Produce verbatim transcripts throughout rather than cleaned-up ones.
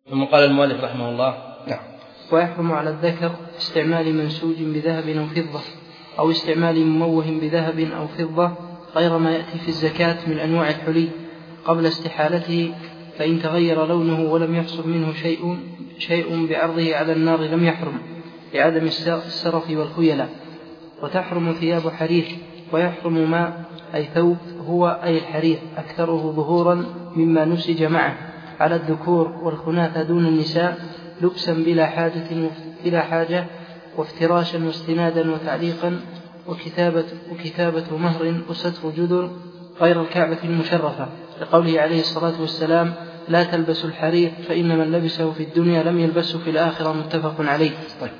ثم قال المؤلف رحمه الله: نعم. ويحرم على الذكر استعمال منسوج بذهب أو فضة أو استعمال مموه بذهب أو فضة غير ما يأتي في الزكاة من أنواع الحلي قبل استحالته، فإن تغير لونه ولم يحصل منه شيء شيء بعرضه على النار لم يحرم لعدم السرف والخيلاء. وتحرم ثياب حرير. ويحرم ما أي ثوب هو أي الحرير أكثره ظهورا مما نسج معه على الذكور والخناثة دون النساء لبسا بلا حاجة بلا حاجة وافتراشا واستنادا وتعليقا وكتابة, وكتابة مهر وستر جدر غير الكعبة المشرفة، لقوله عليه الصلاة والسلام: لا تلبسوا الحرير فإن من لبسه في الدنيا لم يلبسه في الآخرة، متفق عليه. طيب.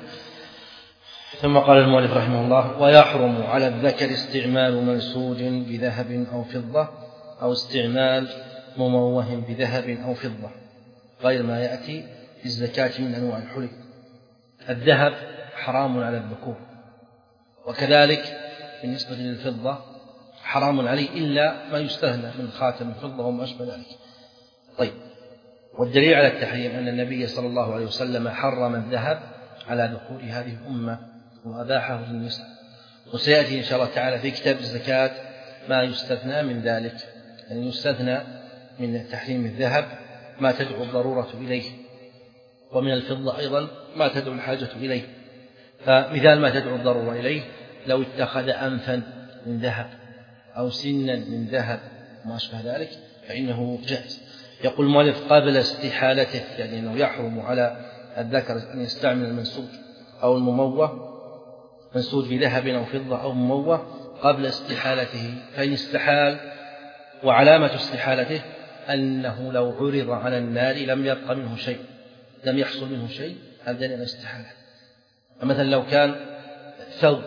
ثم قال المؤلف رحمه الله: ويحرم على الذكر استعمال منسوج بذهب أو فضة أو استعمال مموه بذهب أو فضة غير ما يأتي في الزكاة من أنواع الحلي. الذهب حرام على الذكور، وكذلك بالنسبة للفضة حرام عليه إلا ما يستثنى من خاتم الفضة وما أشبه ذلك. طيب. والدليل على التحريم أن النبي صلى الله عليه وسلم حرم الذهب على ذكور هذه الأمة وأباحه للنساء، وسيأتي إن شاء الله تعالى في كتاب الزكاة ما يستثنى من ذلك، يعني يستثنى من تحريم الذهب ما تدعو الضرورة إليه، ومن الفضة أيضا ما تدعو الحاجة إليه. فمثال ما تدعو الضرورة إليه: لو اتخذ أنفا من ذهب أو سنا من ذهب وما أشبه ذلك فإنه جائز. يقول المؤلف: قبل استحالته، يعني أنه يحرم على الذكر أن يستعمل المنسوج أو المموه، منسوج بذهب أو فضة أو مموه قبل استحالته، فإن استحال وعلامة استحالته أنه لو عرض على النار لم يبق منه شيء، لم يحصل منه شيء، هذا دليل على الاستحالة. مثلا لو كان ثوب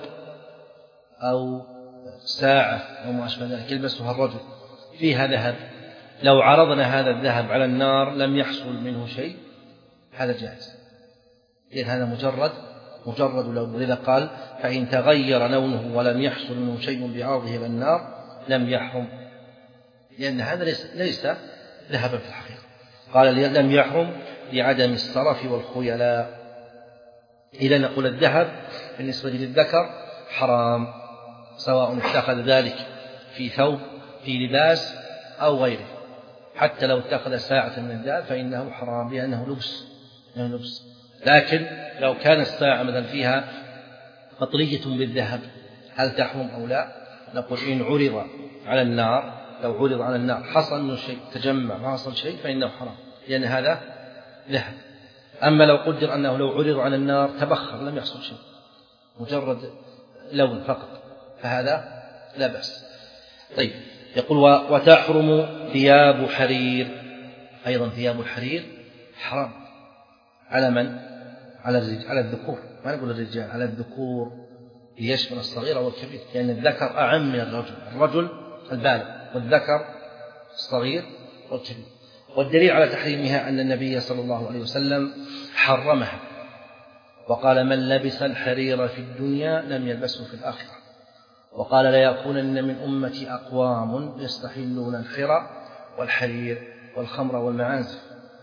أو ساعة أو ما أشبه ذلك يلبسها الرجل فيها ذهب، لو عرضنا هذا الذهب على النار لم يحصل منه شيء، هذا جائز، لأن هذا مجرد مجرد لون. ولذا قال: فإن تغير لونه ولم يحصل منه شيء بعرضه إلى النار لم يحرم، لأن هذا ليس, ليس ذهبا في الحقيقة. قال: لم يحرم لعدم السرف والخيلاء. إذا نقول الذهب بالنسبة للذكر حرام، سواء اتخذ ذلك في ثوب في لباس أو غيره، حتى لو اتخذ ساعة من الذهب فإنه حرام لأنه لبس, لأنه لبس. لكن لو كان الساعة مثلا فيها مطلية بالذهب هل تحرم أو لا؟ نقول: إن عرض على النار، لو عرض على النار حصل منه شيء، تجمع ما حصل شيء، فإنه حرام لأن هذا ذهب. أما لو قدر أنه لو عرض على النار تبخر لم يحصل شيء، مجرد لون فقط، فهذا لا بأس. طيب. يقول: وتحرم ثياب حرير. أيضا ثياب الحرير حرام على من؟ على الرجال، على الذكور، ما نقول الرجال، على الذكور ليشمل الصغير والكبير، لأن يعني الذكر أعم من الرجل، الرجل البالغ والذكر الصغير والكبير. والدليل على تحريمها أن النبي صلى الله عليه وسلم حرمها وقال: من لبس الحرير في الدنيا لم يلبسه في الآخرة. وقال: لا يكونن من أمتي أقوام يستحلون الحرى والحرير والخمر والمعازف.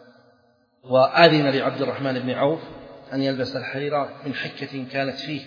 وآذن لعبد الرحمن بن عوف أن يلبس الحرير من حكة كانت فيه،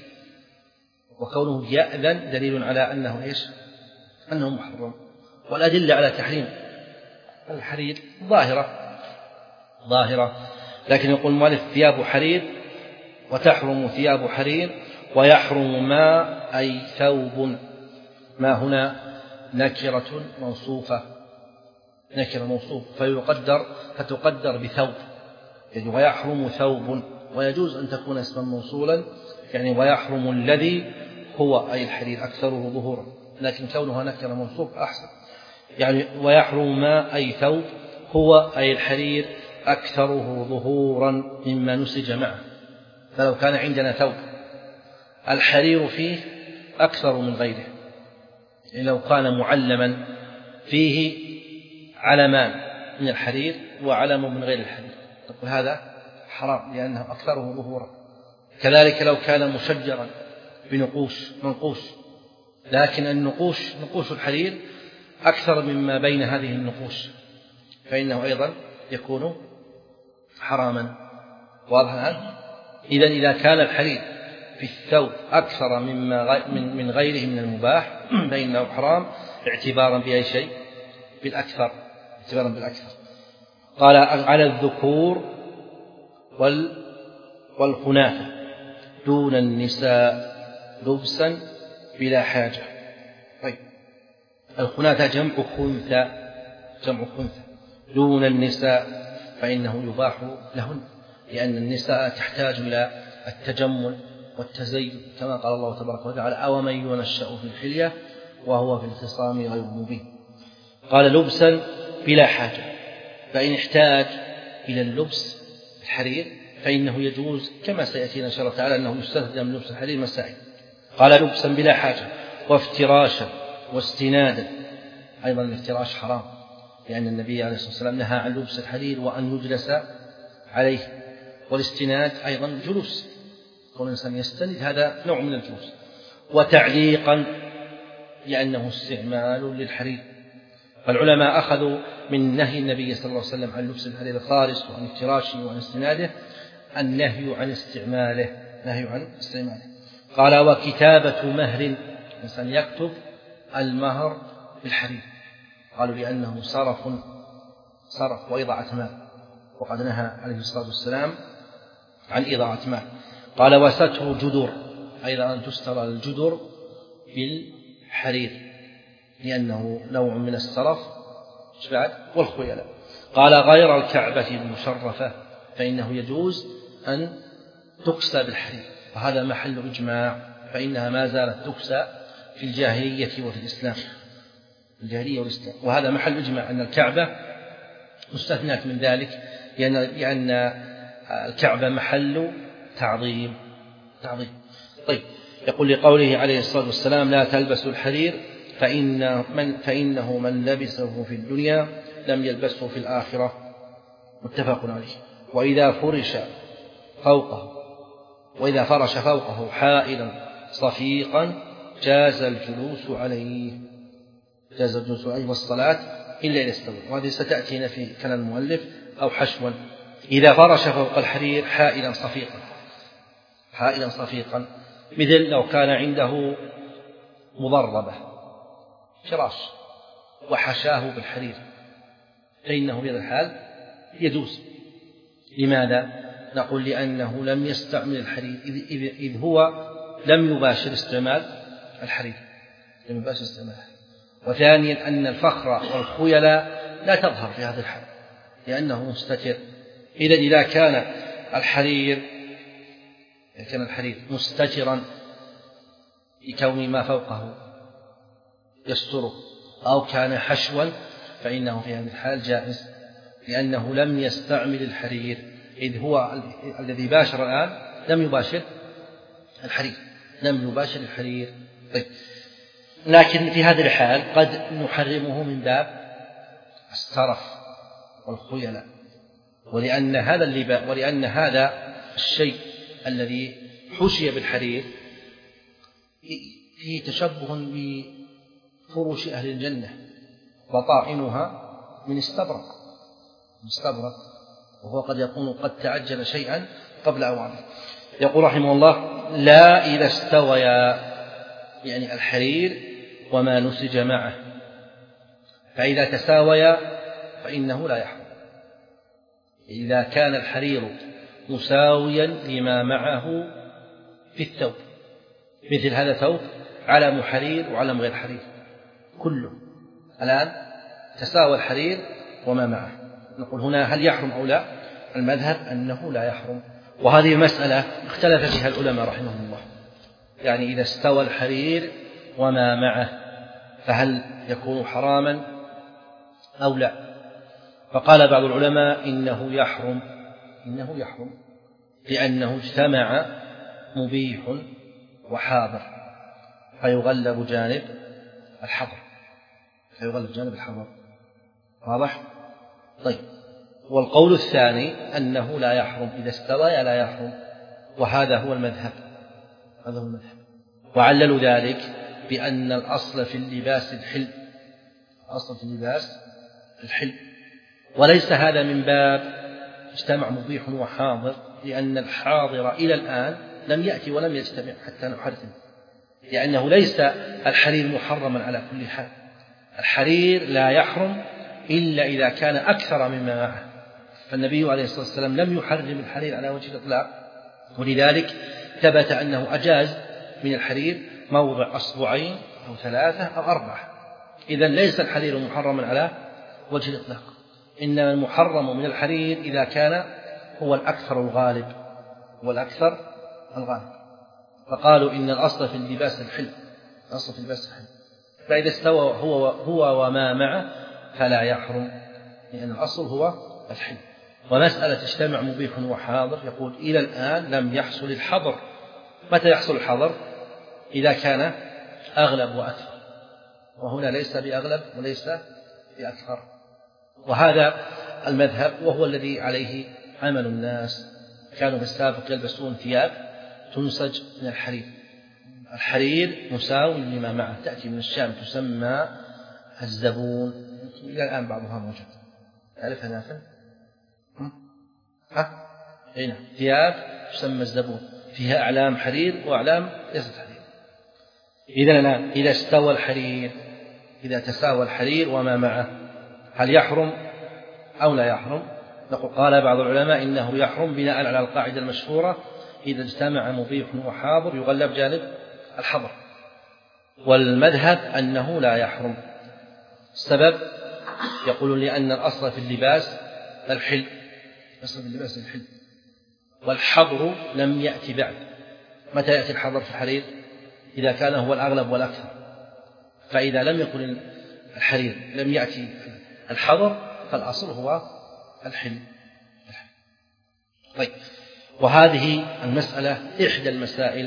وكونه يأذن دليل على أنه إيش؟ أنه محرم. والأدلة على تحريم الحرير ظاهرة ظاهرة لكن يقول المؤلف: ثياب حرير. وتحرم ثياب حرير. ويحرم ما أي ثوب. ما هنا نكرة موصوفة، نكرة موصوف فيقدر فتقدر بثوب، يعني ويحرم ثوب، ويجوز أن تكون اسما موصولا، يعني ويحرم الذي هو أي الحرير أكثره ظهورا، لكن كونها نكرة موصوف أحسن. يعني ويحرم ما أي ثوب هو أي الحرير أكثره ظهورا مما نسج معه. فلو كان عندنا ثوب الحرير فيه أكثر من غيره، يعني لو كان معلما فيه علمان من الحرير وعلم من غير الحرير، تقول هذا حرام لأنه أكثره ظهورا. كذلك لو كان مشجرا بنقوش منقوش، لكن النقوش نقوش الحرير أكثر مما بين هذه النقوش، فإنه أيضا يكون حراما. واضح الآن؟ إذن إذا كان الحرير في الثوب أكثر مما من غيره من المباح فإنه حرام اعتبارا بأي شيء؟ بالأكثر، اعتبارا بالأكثر. قال على الذكور والخناثة دون النساء لبسا بلا حاجة. طيب، الخناثة جمع خنثى، جمع خنثى دون النساء فإنه يباح لهن، لأن النساء تحتاج إلى التجمل والتزين كما قال الله تبارك وتعالى أومن ينشأ في الحلية وهو في الخصام غير مبين. قال لبسا بلا حاجة، فإن احتاج إلى اللبس الحرير فإنه يجوز كما سيأتينا إن شاء الله تعالى أنه يستخدم من لبس الحرير مسائل. قال لبسا بلا حاجة وافتراشا واستنادا، أيضا الافتراش حرام لأن النبي عليه الصلاة والسلام نهى عن لبس الحرير وأن يجلس عليه، والاستناد أيضا جلوس، كل إنسان يستند هذا نوع من الجلوس. وتعليقا لأنه استعمال للحرير، فالعلماء أخذوا من نهي النبي صلى الله عليه وسلم عن لبس الحرير الخالص وعن افتراشه وعن استناده النهي عن استعماله، نهي عن استعماله. قال وكتابة مهر، الإنسان يكتب المهر بالحرير، قالوا لأنه صرف صرف وإضاعة مال، وقد نهى عليه الصلاة والسلام عن إضاعة مال. قال وستر جدر، أيضا أن تستر الجدر بالحرير لأنه نوع من السرف والخيلاء. قال غير الكعبة المشرفة فإنه يجوز أن تكسى بالحرير، وهذا محل إجماع، فإنها ما زالت تكسى في الجاهلية وفي الإسلام، الجاهلية والإسلام، وهذا محل إجماع أن الكعبة مستثنات من ذلك لأن الكعبة محل تعظيم تعظيم. طيب، يقول لقوله عليه الصلاة والسلام لا تلبسوا الحرير فإن من فإنه من لبسه في الدنيا لم يلبسه في الآخرة، متفق عليه. وإذا فرش فوقه وإذا فرش فوقه حائلا صفيقا جاز الجلوس عليه، جاز الجلوس عليه والصلاة إلا إذا استوى، وهذه ستأتينا في كلام المؤلف أو حشوا. إذا فرش فوق الحرير حائلا صفيقا، حائلا صفيقا مثل لو كان عنده مضربة فراش وحشاه بالحرير فإنه بهذا الحال يجوز. لماذا؟ نقول لأنه لم يستعمل الحرير إذ, إذ هو لم يباشر استعمال الحرير، لم يباشر استعمال الحرير. وثانيا أن الفخر والخيلاء لا تظهر في هذا الحال لأنه مستتر. إذا إذا كان الحرير إذا كان الحرير مستترا لكون ما فوقه يستره أو كان حشوا فإنه في هذه الحال جائز لأنه لم يستعمل الحرير، إذ هو الذي باشر الآن لم يباشر الحرير لم يباشر الحرير. طيب، لكن في هذه الحال قد نحرمه من باب السرف والخيلاء، ولأن هذا اللباس ولأن هذا الشيء الذي حشي بالحرير فيه تشبه بفروش أهل الجنة، بطائنها من استبرق مستبرق، وهو قد يكون قد تعجل شيئا قبل أوانه. يقول رحمه الله لا إذا استويا، يعني الحرير وما نسج معه، فإذا تساويا فإنه لا يحرم. إذا كان الحرير مساويا لما معه في الثوب، مثل هذا ثوب علم حرير وعلم غير حرير كله الآن تساوى الحرير وما معه، نقول هنا هل يحرم أو لا؟ المذهب أنه لا يحرم، وهذه مسألة اختلف فيها العلماء رحمهم الله، يعني إذا استوى الحرير وما معه فهل يكون حراما أو لا؟ فقال بعض العلماء إنه يحرم إنه يحرم لأنه اجتمع مبيح وحاضر فيغلب جانب الحظر فيغلب جانب الحظر واضح؟ طيب، والقول الثاني أنه لا يحرم، إذا استوى لا يحرم، وهذا هو المذهب هذا هو المذهب وعللوا ذلك بأن الأصل في اللباس الحل الأصل في اللباس الحل، وليس هذا من باب اجتمع مبيح وحاضر، لأن الحاضر إلى الآن لم يأتي ولم يجتمع حتى نحرم، لأنه ليس الحرير محرما على كل حال. الحرير لا يحرم إلا إذا كان أكثر مما معه، فالنبي عليه الصلاة والسلام لم يحرم الحرير على وجه الإطلاق، ولذلك ثبت أنه أجاز من الحرير موضع أصبعين أو ثلاثة أو أربعة. إذن ليس الحرير محرما على وجه الإطلاق، إنما المحرم من الحرير إذا كان هو الأكثر الغالب هو الأكثر الغالب. فقالوا إن الأصل في اللباس الحل، الأصل في اللباس الحل، فإذا استوى هو هو وما معه فلا يحرم، لأن الأصل هو الحل. ومسألة اجتمع مبيح وحاضر يقول إلى الآن لم يحصل الحظر. متى يحصل الحظر؟ إذا كان أغلب وأكثر، وهنا ليس بأغلب وليس بأكثر. وهذا المذهب وهو الذي عليه عمل الناس. كانوا في السابق يلبسون ثياب تنسج من الحرير، الحرير مساوي لما معه، تأتي من الشام تسمى الزبون، إلى الآن بعضها موجود. تعرفها نافع؟ ها؟ هنا ثياب تسمى الزبون، فيها أعلام حرير وأعلام ليست حرير. إذا الآن إذا استوى الحرير، إذا تساوى الحرير وما معه، هل يحرم أو لا يحرم؟ نقول قال بعض العلماء إنه يحرم بناء على القاعدة المشهورة إذا اجتمع مبيح وحاضر يغلب جانب الحظر، والمذهب أنه لا يحرم. السبب يقولون لأن الأصل في اللباس الحل، الأصل في اللباس الحل، والحظر لم يأتي بعد. متى يأتي الحظر في الحرير؟ إذا كان هو الأغلب والأكثر، فإذا لم يكن الحرير لم يأتي الحظر فالأصل هو الحل. طيب، وهذه المسألة إحدى المسائل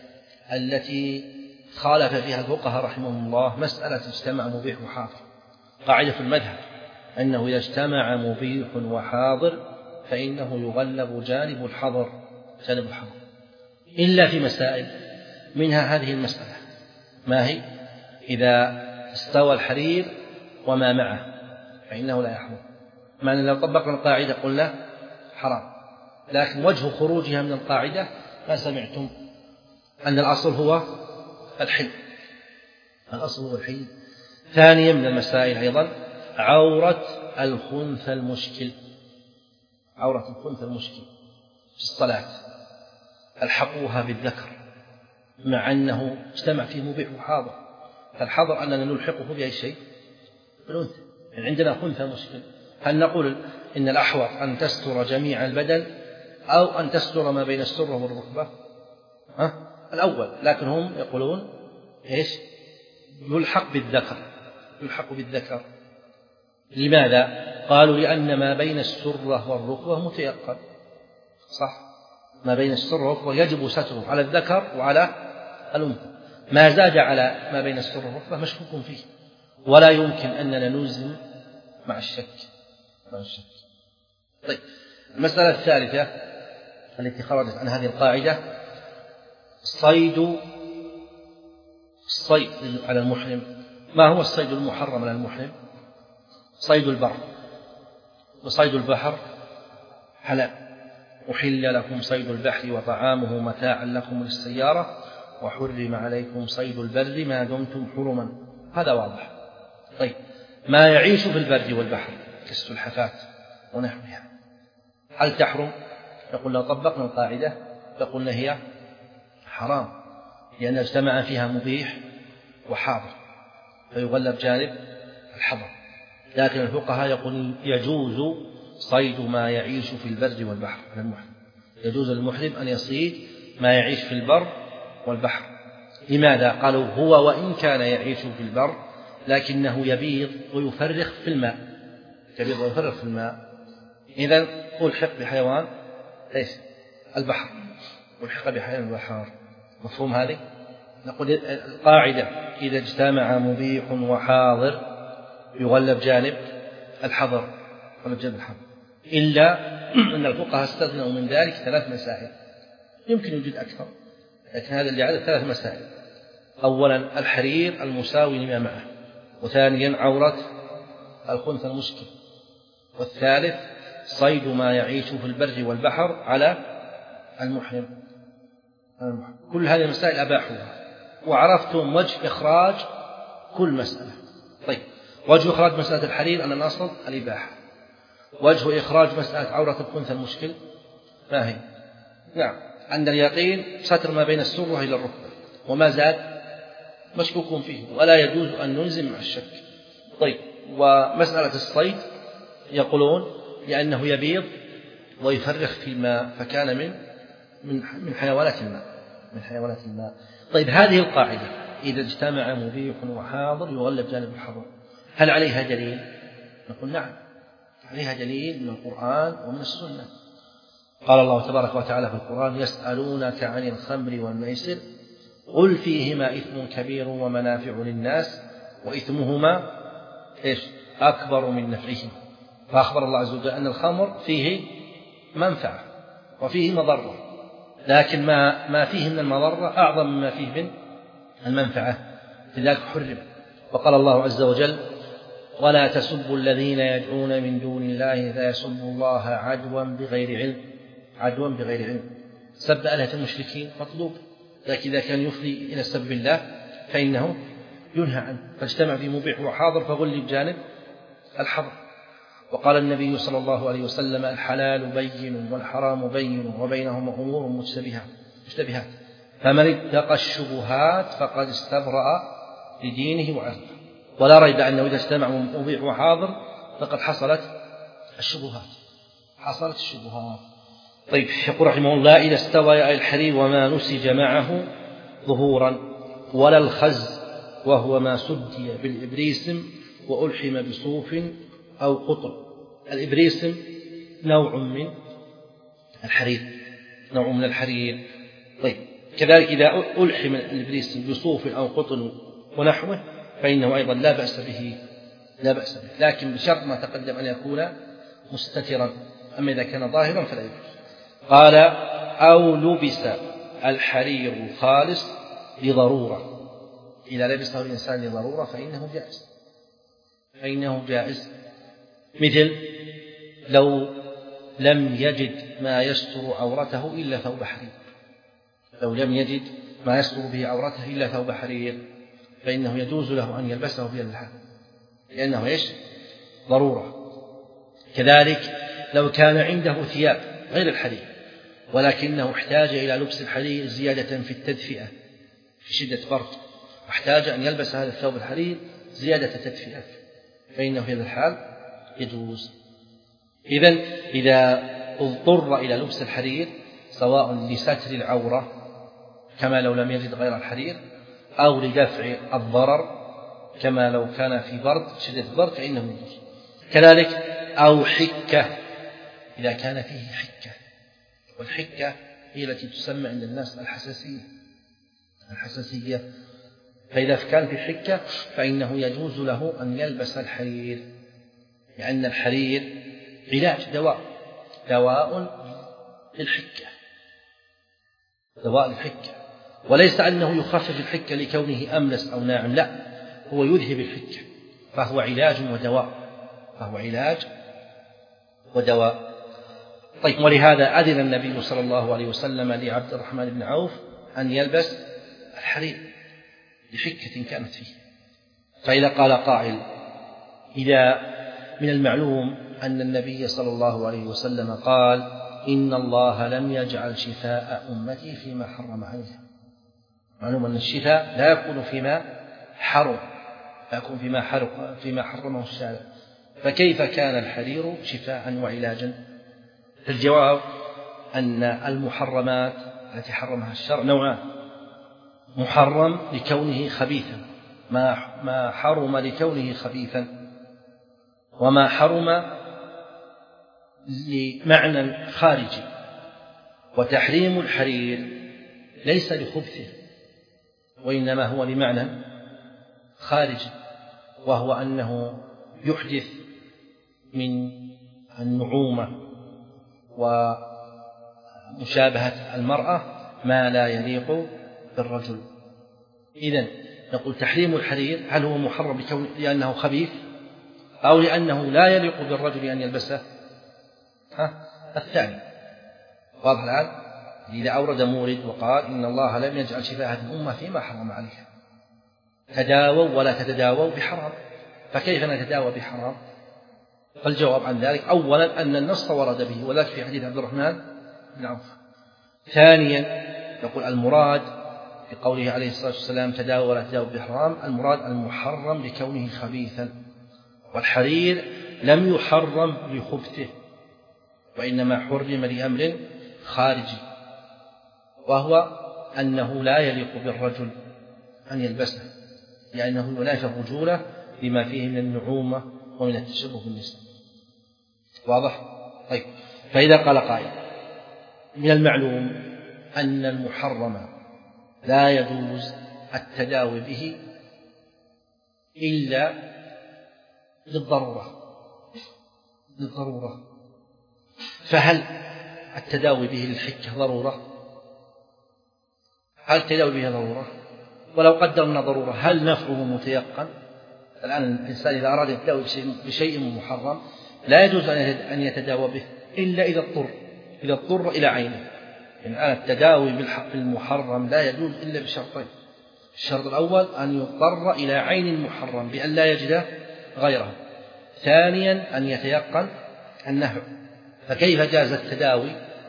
التي خالف فيها الفقهاء رحمهم الله، مسألة اجتمع مبيح وحاضر. قاعدة في المذهب أنه إذا اجتمع مبيح وحاضر فإنه يغلب جانب الحظر، جانب الحظر، إلا في مسائل، منها هذه المسألة. ما هي؟ إذا استوى الحرير وما معه فإنه لا يحرم. معنى لو طبقنا القاعدة قلنا حرام، لكن وجه خروجها من القاعدة ما سمعتم أن الأصل هو الحل، الأصل هو الحل. ثانيا من المسائل أيضا عورة الخنثى المشكل، عورة الخنثى المشكل في الصلاة الحقوها بالذكر، مع أنه اجتمع فيه مبيح وحاضر، فالحاضر أننا نلحقه بأي شيء بالأنثى. يعني عندنا خنثى مشكل، هل نقول إن الأحوط أن تستر جميع البدن أو أن تستر ما بين السرة والركبة؟ ها؟ الأول، لكن هم يقولون إيش؟ يلحق بالذكر، يلحق بالذكر. لماذا؟ قالوا لأن ما بين السرة والركبة متيقن، صح؟ ما بين السرة والركبة يجب ستره على الذكر وعلى الأنثى، ما زاد على ما بين السرة والركبة مشكوك فيه، ولا يمكن أننا نلزم مع الشك، مع الشك. طيب، المسألة الثالثة التي خرجت عن هذه القاعدة صيد الصيد على المحرم. ما هو الصيد المحرم على المحرم؟ صيد البر وصيد البحر حلال. أحل لكم صيد البحر وطعامه متاعا لكم للسيارة وحرم عليكم صيد البر ما دمتم حرما. هذا واضح. طيب، ما يعيش في البر والبحر كالسلحفاة ونحوها هل تحرم؟ يقول لو طبقنا القاعدة لقلنا هي حرام، لأن اجتمع فيها مبيح وحاضر فيغلب جانب الحظر. لكن الفقهاء يقول يجوز صيد ما يعيش في البر والبحر للمحرم، يجوز للمحرم أن يصيد ما يعيش في البر والبحر. لماذا؟ قالوا هو وإن كان يعيش في البر لكنه يبيض ويفرخ في الماء، يبيض ويفرخ في الماء. إذن ألحق بحيوان إيش؟ البحر، ألحق بحيوان البحر. مفهوم هذه؟ نقول القاعدة إذا اجتمع مبيح وحاضر يغلب جانب الحظر، يغلب جانب الحظر، إلا أن الفقهاء استثنوا من ذلك ثلاث مسائل، يمكن يوجد أكثر، لكن هذا اللي عدد ثلاث مسائل. أولا الحرير المساوي لما معه، وثانيا عورة الخنثى المشكل، والثالث صيد ما يعيش في البر والبحر على المحرم. كل هذه المسائل أباحوها، وعرفتم وجه إخراج كل مسألة. طيب، وجه إخراج مسألة الحرير أن الأصل الإباحة. وجه إخراج مسألة عورة الأنثى المشكل ما هي؟ نعم، أن اليقين ستر ما بين السرة إلى الركبة، وما زاد مشكوك فيه، ولا يجوز أن نلزم مع الشك. طيب، ومسألة الصيد يقولون لأنه يبيض ويفرخ في الماء، فكان من من من حيوانات الماء من حيوانات الماء. طيب، هذه القاعدة إذا اجتمع مبيح وحاضر يغلب جانب الحظر، هل عليها دليل؟ نقول نعم، عليها دليل من القرآن ومن السنة. قال الله تبارك وتعالى في القرآن: يسألونك عن الخمر والميسر قل فيهما إثم كبير ومنافع للناس وإثمهما إيش؟ أكبر من نفعهما. فأخبر الله عز وجل أن الخمر فيه منفعة وفيه مضرة، لكن ما ما فيه من المضرة أعظم مما فيه من المنفعة، لذلك حرم. وقال الله عز وجل: ولا تسبوا الذين يدعون من دون الله فيسبوا الله عدوا بغير علم عدوا بغير علم سب آلهة المشركين مطلوب، لكن إذا كان يفضي إلى سب الله فإنه ينهى عنه. فاجتمع في مبيح وحاضر فغلب جانب الحظر. وقال النبي صلى الله عليه وسلم: الحلال بين والحرام بين وبينهما أمور مشتبهات فمن اتقى الشبهات فقد استبرأ لدينه وعرضه. ولا ريب أنه إذا اجتمع مبيح وحاضر فقد حصلت الشبهات حصلت الشبهات طيب، يقول رحمه الله: إذا استوى الحرير وما نسج معه ظهورا، ولا الخز وهو ما سدي بالإبريسم وألحم بصوف أو قطن. الإبريسم نوع من الحرير نوع من الحرير طيب، كذلك إذا ألحم الإبريسم بصوف أو قطن ونحوه فإنه أيضا لا بأس به لا بأس به لكن بشرط ما تقدم أن يكون مستترا، أما إذا كان ظاهرا فلا يجوز. قال: أو لبس الحرير خالص لضرورة. إذا لبسه الإنسان لضرورة فإنه جائز فإنه جائز مثل لو لم يجد ما يستر عورته إلا ثوب حرير لو لم يجد ما يستر به عورته إلا ثوب حرير فإنه يجوز له أن يلبسه في الحال لأنه إيش؟ ضرورة. كذلك لو كان عنده ثياب غير الحرير ولكنه احتاج إلى لبس الحرير زيادة في التدفئة في شدة برد، واحتاج أن يلبس هذا الثوب الحرير زيادة تدفئة، فإنه في هذا الحال يجوز. إذن إذا اضطر إلى لبس الحرير سواء لستر العورة كما لو لم يجد غير الحرير أو لدفع الضرر كما لو كان في برد شدة برد فإنه يجوز. كذلك أو حكة إذا كان فيه حكة، والحكة هي التي تسمى عند الناس الحساسية الحساسية فإذا كان في حكة فإنه يجوز له أن يلبس الحرير، لأن الحرير علاج دواء دواء للحكة دواء للحكة وليس أنه يخفف الحكة لكونه أملس أو ناعم، لا، هو يذهب الحكة، فهو علاج ودواء فهو علاج ودواء طيب، ولهذا أذن النبي صلى الله عليه وسلم لعبد الرحمن بن عوف أن يلبس الحرير لحكة كانت فيه. فإذا قال قائل: إذا من المعلوم أن النبي صلى الله عليه وسلم قال: إن الله لم يجعل شفاء أمتي فيما حرم عليها، معلوم أن الشفاء لا يكون فيما حرم لا يكون فيما حرم فيما حرمه الشارع، فكيف كان الحرير شفاء وعلاجا؟ الجواب أن المحرمات التي حرمها الشرع نوعان: محرم لكونه خبيثا ما ما حرم لكونه خبيثا، وما حرم لمعنى خارجي. وتحريم الحرير ليس لخبثه وإنما هو لمعنى خارجي، وهو أنه يحدث من النعومة ومشابهة المرأة ما لا يليق بالرجل. إذن نقول تحريم الحرير هل هو محرم لأنه خبيث أو لأنه لا يليق بالرجل أن يلبسه؟ ها الثاني. واضح الآن؟ إذا أورد مورد وقال إن الله لم يجعل شفاء هذه الأمة فيما حرم عليها، تداووا ولا تتداووا بحرام، فكيف نتداوى بحرام؟ فالجواب عن ذلك أولا أن النص ورد به، وذلك في حديث عبد الرحمن بن عوف. ثانيا يقول المراد في قوله عليه الصلاة والسلام تداووا ولا تداووا بحرام، المراد المحرم لكونه خبيثا، والحرير لم يحرم لخبثه، وإنما حرم لأمر خارجي، وهو أنه لا يليق بالرجل أن يلبسه، لأنه ينافي الرجولة لما فيه من النعومة ومن التشبه بالنساء. واضح؟ طيب، فإذا قال قائل من المعلوم أن المحرم لا يجوز التداوي به إلا للضرورة للضرورة فهل التداوي به للحكة ضرورة؟ هل التداوي به ضرورة؟ ولو قدرنا ضرورة هل نفعه متيقن؟ الآن الإنسان إذا أراد التداوي بشيء محرم لا يجوز أن يتداوى به إلا إذا اضطر إذا اضطر إلى عينه. يعني الآن التداوي بالمحرم لا يجوز إلا بشرطين: الشرط الأول أن يضطر إلى عين المحرم بأن لا يجد غيره، ثانيا أن يتيقن النفع. فكيف جاز التداوي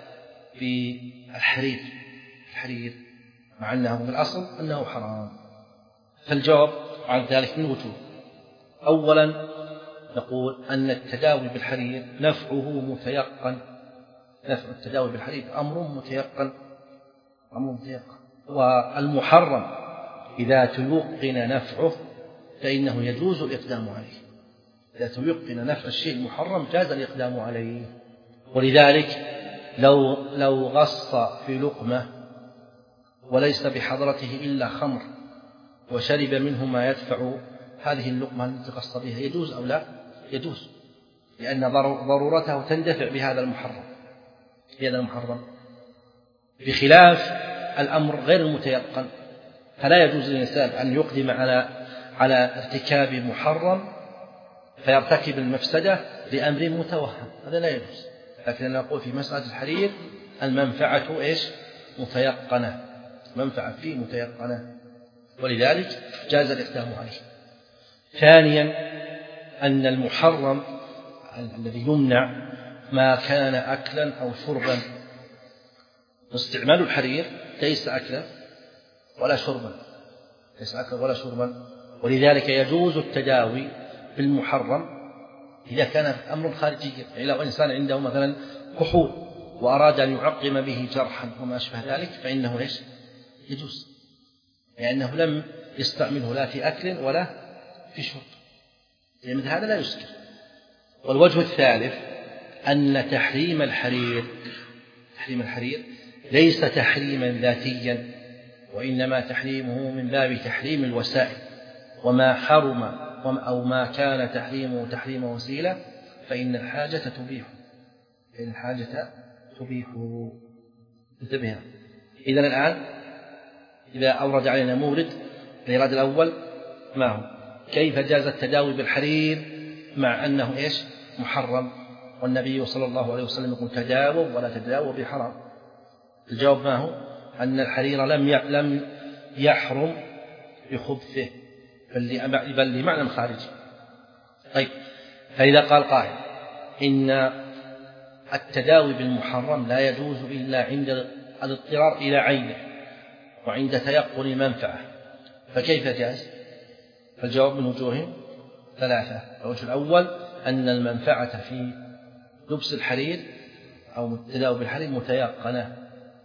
بالحرير الحرير مع أنه في الأصل أنه حرام؟ فالجواب عن ذلك من وجوه. أولا نقول أن التداوي بالحرير نفعه متيقن، نفع التداوي بالحرير أمر متيقن أمر متيقن والمحرم إذا تيقن نفعه فإنه يجوز الإقدام عليه. إذا تيقن نفع الشيء المحرم جاز الإقدام عليه. ولذلك لو لو غص في لقمة وليس بحضرته إلا خمر وشرب منه ما يدفع هذه اللقمة التي غص بها، يجوز أو لا؟ يجوز، لأن ضرورته تندفع بهذا المحرم بهذا المحرم بخلاف الأمر غير المتيقن، فلا يجوز للإنسان أن يقدم على على ارتكاب محرم فيرتكب المفسدة لأمر متوهم، هذا لا يجوز. لكن أنا أقول في مسألة الحرير المنفعة إيش؟ متيقنة، منفعة فيه متيقنة، ولذلك جاز الإقدام عليه. ثانيا أن المحرم الذي يمنع ما كان أكلا أو شربا، واستعمال الحرير ليس أكلا ولا شربا ليس أكلا ولا شربا ولذلك يجوز التداوي بالمحرم إذا كان أمر خارجي. يعني لو إنسان عنده مثلا كحول وأراد أن يعقم به جرحا وما أشبه ذلك فإنه إيش؟ يجوز، لأنه يعني لم يستعمله لا في أكل ولا في شرب، يعني مثل هذا لا يسكر. والوجه الثالث أن تحريم الحرير تحريم الحرير ليس تحريما ذاتيا، وإنما تحريمه من باب تحريم الوسائل، وما حرم أو ما كان تحريمه تحريم وسيلة فإن الحاجة تبيح فإن الحاجة تبيح انتبه. إذن الآن إذا أورد علينا مورد الإيراد الأول ما هو؟ كيف جاز التداوي بالحرير مع أنه إيش؟ محرم، والنبي صلى الله عليه وسلم يقول تداووا ولا تداووا بحرام. الجواب ما هو؟ أن الحرير لم لم يحرم بخبثه بل لمعنى خارجي. طيب، فإذا قال قائل إن التداوي بالمحرم لا يجوز إلا عند الاضطرار إلى عينه وعند تيقن المنفعة، فكيف جاز؟ فالجواب من وجوه ثلاثة. الوجه الأول أن المنفعة في لبس الحرير أو التداوي بالحرير متيقنة،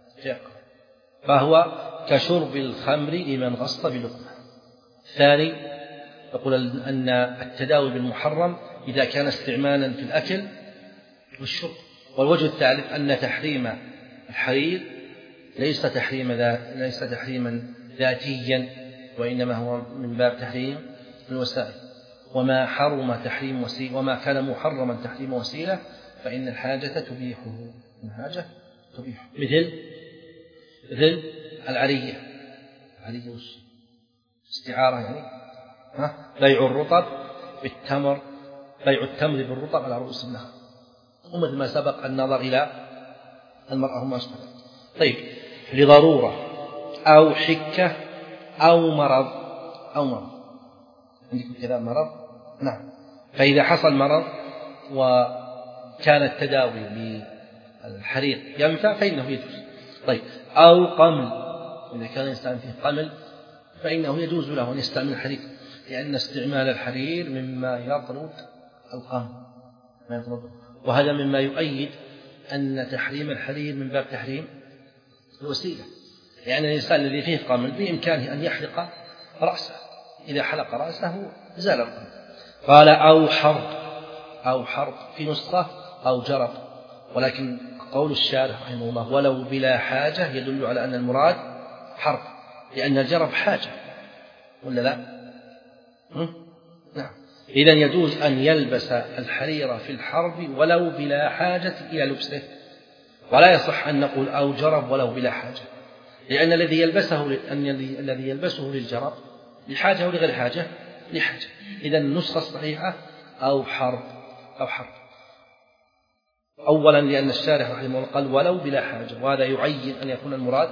فهو كشرب الخمر لمن غص بلقمة. الثاني يقول أن التداوي بالمحرم إذا كان استعمالا في الأكل والشرب. والوجه الثالث أن تحريم الحرير ليس تحريما ليس تحريما ذاتيا، وإنما هو من باب تحريم الوسائل، وما حرم تحريم وسيلة وما كان محرما تحريم وسيلة فإن الحاجة تبيحه الحاجة تبيحه مثل مثل العرية العرية استعارة، يعني ها بيع الرطب بالتمر بيع التمر بالرطب على رؤوس النخل ومثل ما سبق النظر إلى المرأة وما أشبه. طيب، لضرورة أو حكة أو مرض أو مرض عندكم كذا مرض؟ نعم. فإذا حصل مرض وكان التداوي للحريق ينفع فإنه يجوز. طيب، أو قمل، إذا كان الإنسان فيه قمل فإنه يجوز له أن يستعمل الحرير، لأن استعمال الحرير مما يطرد القمل، ما يطرده. وهذا مما يؤيد أن تحريم الحرير من باب تحريم الوسيلة، لأن يعني الإنسان الذي فيه قمل بإمكانه أن يحلق رأسه، إذا حلق رأسه زال القمل. قال أو حرب، أو حرب في نسخة أو جرب، ولكن قول الشارح رحمه الله ولو بلا حاجة يدل على أن المراد حرب، لأن الجرب حاجة ولا لا؟ نعم. إذن يجوز أن يلبس الحرير في الحرب ولو بلا حاجة إلى لبسه، ولا يصح أن نقول أو جرب ولو بلا حاجة، لأن الذي يلبسه أن الذي يلبسه للجرب لحاجة ولغير حاجة لحاجة. إذن النسخة الصحيحة أو حرب أو حرب. أولا لأن الشارح رحمه الله قال ولو بلا حاجة، وهذا يعين أن يكون المراد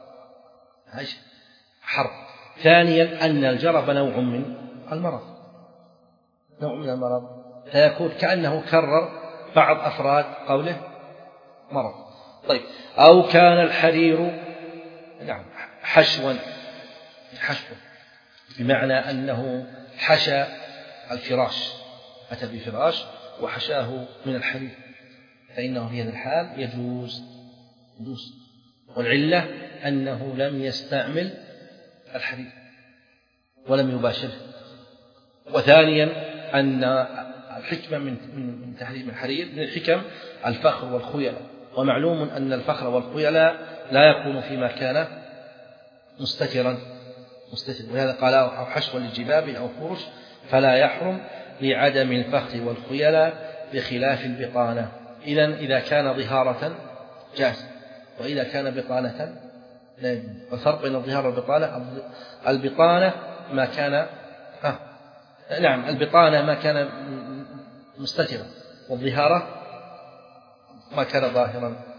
حرب. ثانيا أن الجرب نوع من المرض، نوع من المرض، فيكون كأنه كرر بعض أفراد قوله مرض. طيب، أو كان الحرير نعم حشوا، حشو بمعنى أنه حشى الفراش، أتى بفراش وحشاه من الحرير، فإنه في هذا الحال يجوز يجوز. والعلة أنه لم يستعمل الحرير ولم يباشره. وثانيا أن الحكمة من من تحريم الحرير من الحكم الفخر والخيلاء، ومعلوم أن الفخر والخيلاء لا يكون فيما كان مستترا مستتر، ولهذا قال أو حشوا للجباب أو فرش فلا يحرم لعدم الفخر والخيلاء بخلاف البطانة. إذن إذا كان ظهارة جاز، وإذا كان بطانة لا يجوز. والفرق بين الظهار والبطانة، البطانة ما كان ها نعم البطانة ما كان مستترا، والظهارة ما كان ظاهرا